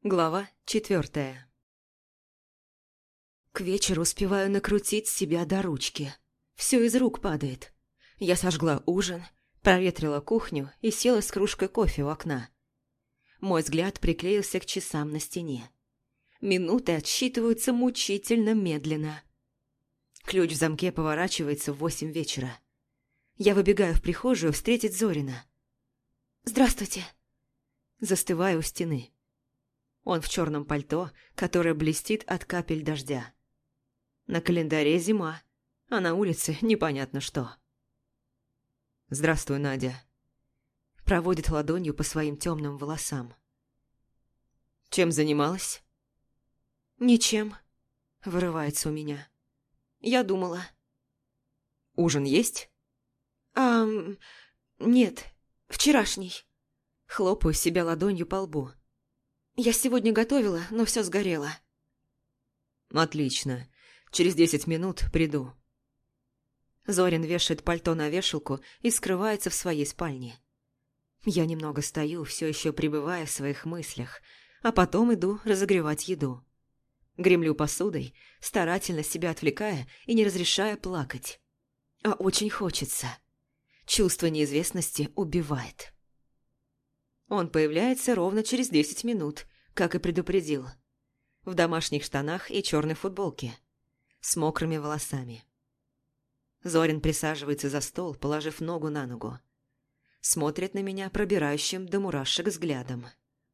Глава 4. К вечеру успеваю накрутить себя до ручки. Все из рук падает. Я сожгла ужин, проветрила кухню и села с кружкой кофе у окна. Мой взгляд приклеился к часам на стене. Минуты отсчитываются мучительно медленно. Ключ в замке поворачивается в 8 вечера. Я выбегаю в прихожую встретить Зорина. «Здравствуйте!» Застываю у стены. Он в черном пальто, которое блестит от капель дождя. На календаре зима, а на улице непонятно что. «Здравствуй, Надя». Проводит ладонью по своим темным волосам. «Чем занималась?» «Ничем», — вырывается у меня. «Я думала». «Ужин есть?» Нет, вчерашний». Хлопаю себя ладонью по лбу. «Я сегодня готовила, но все сгорело». «Отлично. Через 10 минут приду». Зорин вешает пальто на вешалку и скрывается в своей спальне. Я немного стою, все еще пребывая в своих мыслях, а потом иду разогревать еду. Гремлю посудой, старательно себя отвлекая и не разрешая плакать. А очень хочется. Чувство неизвестности убивает. Он появляется ровно через 10 минут, как и предупредил. В домашних штанах и черной футболке. С мокрыми волосами. Зорин присаживается за стол, положив ногу на ногу. Смотрит на меня пробирающим до мурашек взглядом.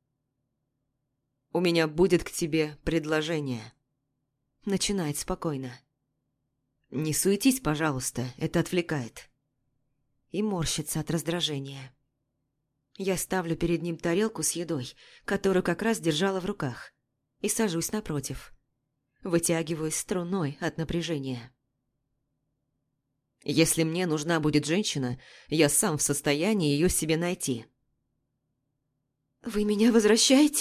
«У меня будет к тебе предложение». Начинает спокойно. «Не суетись, пожалуйста, это отвлекает». И морщится от раздражения. Я ставлю перед ним тарелку с едой, которую как раз держала в руках, и сажусь напротив. Вытягиваюсь струной от напряжения. «Если мне нужна будет женщина, я сам в состоянии ее себе найти». «Вы меня возвращаете?»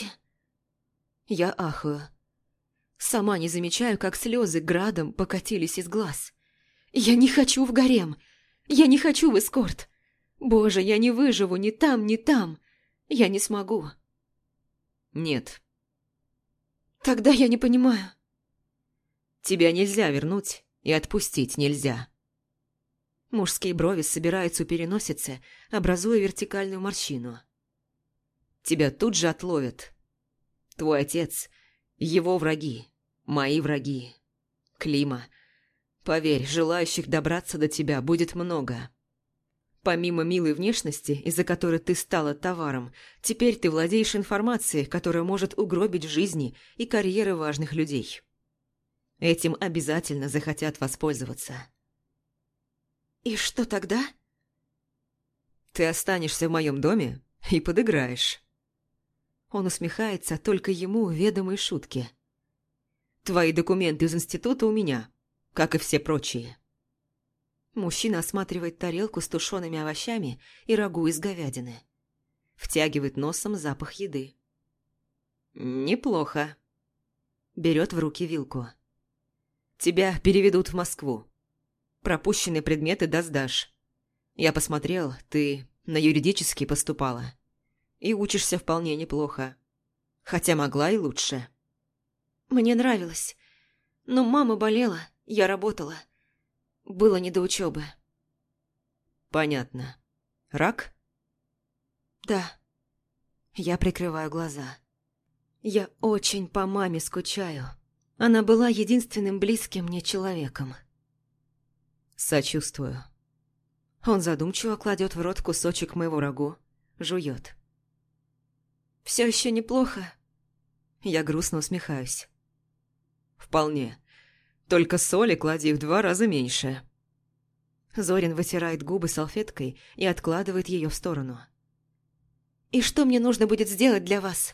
Я ахаю. Сама не замечаю, как слезы градом покатились из глаз. «Я не хочу в гарем! Я не хочу в эскорт! Боже, я не выживу ни там, ни там! Я не смогу!» «Нет». «Тогда я не понимаю». «Тебя нельзя вернуть и отпустить нельзя». Мужские брови собираются у переносицы, образуя вертикальную морщину. «Тебя тут же отловят. Твой отец, его враги, мои враги. Клима. Поверь, желающих добраться до тебя будет много. Помимо милой внешности, из-за которой ты стала товаром, теперь ты владеешь информацией, которая может угробить жизни и карьеры важных людей. Этим обязательно захотят воспользоваться». «И что тогда?» «Ты останешься в моем доме и подыграешь». Он усмехается только ему ведомой шутки. «Твои документы из института у меня, как и все прочие». Мужчина осматривает тарелку с тушеными овощами и рагу из говядины. Втягивает носом запах еды. «Неплохо». Берет в руки вилку. «Тебя переведут в Москву. Пропущенные предметы досдашь. Я посмотрел, ты на юридический поступала. И учишься вполне неплохо. Хотя могла и лучше». «Мне нравилось. Но мама болела, я работала. Было не до учебы». «Понятно. Рак?» «Да». Я прикрываю глаза. Я очень по маме скучаю. Она была единственным близким мне человеком. «Сочувствую». Он задумчиво кладет в рот кусочек моего рагу, жует. «Все еще неплохо?» Я грустно усмехаюсь. «Вполне. Только соли клади в 2 раза меньше». Зорин вытирает губы салфеткой и откладывает ее в сторону. «И что мне нужно будет сделать для вас?»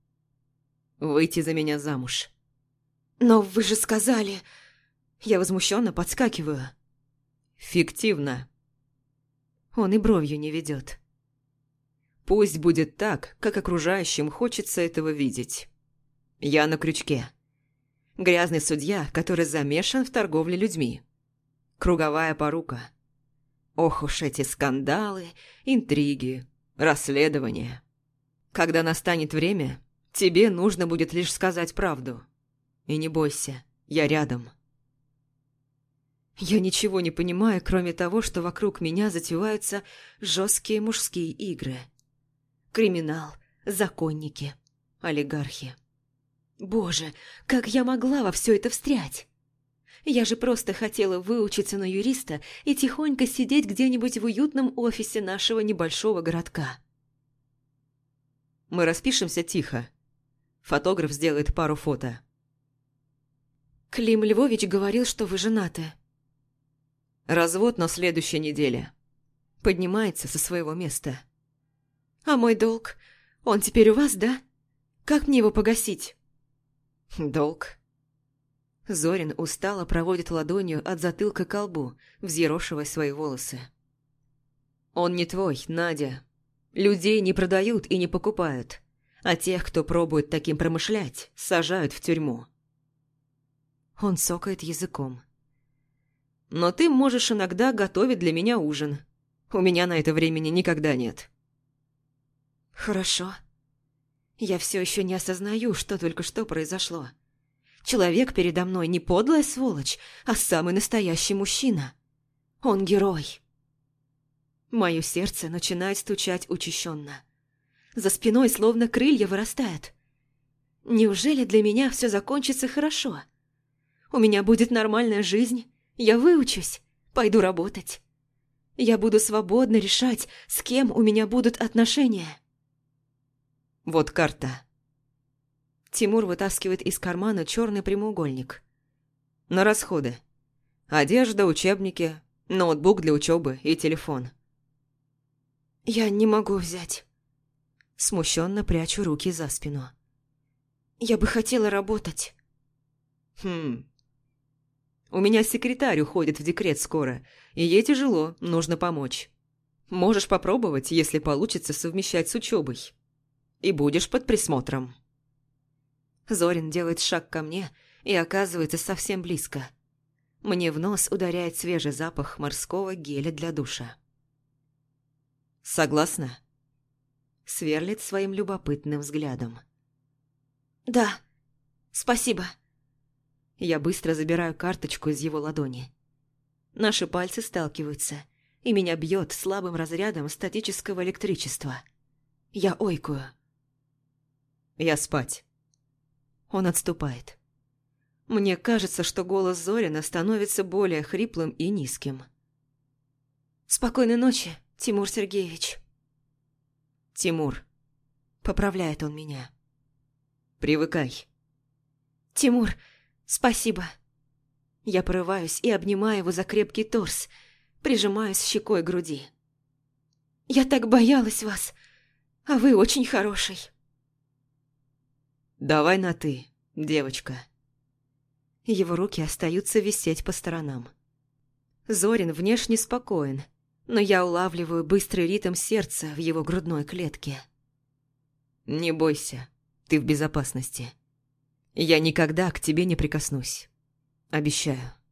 «Выйти за меня замуж». «Но вы же сказали...» Я возмущенно подскакиваю. «Фиктивно». Он и бровью не ведет. «Пусть будет так, как окружающим хочется этого видеть. Я на крючке. Грязный судья, который замешан в торговле людьми. Круговая порука. Ох уж эти скандалы, интриги, расследования. Когда настанет время, Тебе нужно будет лишь сказать правду. И не бойся, я рядом. Я ничего не понимаю, кроме того, что вокруг меня затеваются жесткие мужские игры. Криминал, законники, олигархи. Боже, как я могла во все это встрять? Я же просто хотела выучиться на юриста и тихонько сидеть где-нибудь в уютном офисе нашего небольшого городка. Мы распишемся тихо. Фотограф сделает пару фото. Клим Львович говорил, что вы женаты. Развод на следующей неделе. Поднимается со своего места. А мой долг? Он теперь у вас, да? Как мне его погасить? Долг? Зорин устало проводит ладонью от затылка к лбу, взъерошивая свои волосы. Он не твой, Надя. Людей не продают и не покупают, а тех, кто пробует таким промышлять, сажают в тюрьму. Он цокает языком. Но ты можешь иногда готовить для меня ужин. У меня на это времени никогда нет. Хорошо. Я все еще не осознаю, что только что произошло. Человек передо мной не подлая сволочь, а самый настоящий мужчина. Он герой. Мое сердце начинает стучать учащенно. За спиной словно крылья вырастают. Неужели для меня все закончится хорошо? У меня будет нормальная жизнь, я выучусь, пойду работать. Я буду свободно решать, с кем у меня будут отношения. Вот карта. Тимур вытаскивает из кармана черный прямоугольник. На расходы. Одежда, учебники, ноутбук для учебы и телефон. Я не могу взять. Смущенно прячу руки за спину. Я бы хотела работать. У меня секретарь уходит в декрет скоро, и ей тяжело, нужно помочь. Можешь попробовать, если получится совмещать с учебой. И будешь под присмотром. Зорин делает шаг ко мне и оказывается совсем близко. Мне в нос ударяет свежий запах морского геля для душа. Согласна? Сверлит своим любопытным взглядом. Да, спасибо. Я быстро забираю карточку из его ладони. Наши пальцы сталкиваются, и меня бьет слабым разрядом статического электричества. Я ойкую. Я спать. Он отступает. Мне кажется, что голос Зорина становится более хриплым и низким. «Спокойной ночи, Тимур Сергеевич». Тимур. Поправляет он меня. Привыкай. Тимур, спасибо. Я порываюсь и обнимаю его за крепкий торс, прижимаюсь щекой к груди. Я так боялась вас, а вы очень хороший. Давай на «ты», девочка. Его руки остаются висеть по сторонам. Зорин внешне спокоен, но я улавливаю быстрый ритм сердца в его грудной клетке. Не бойся, ты в безопасности. Я никогда к тебе не прикоснусь. Обещаю.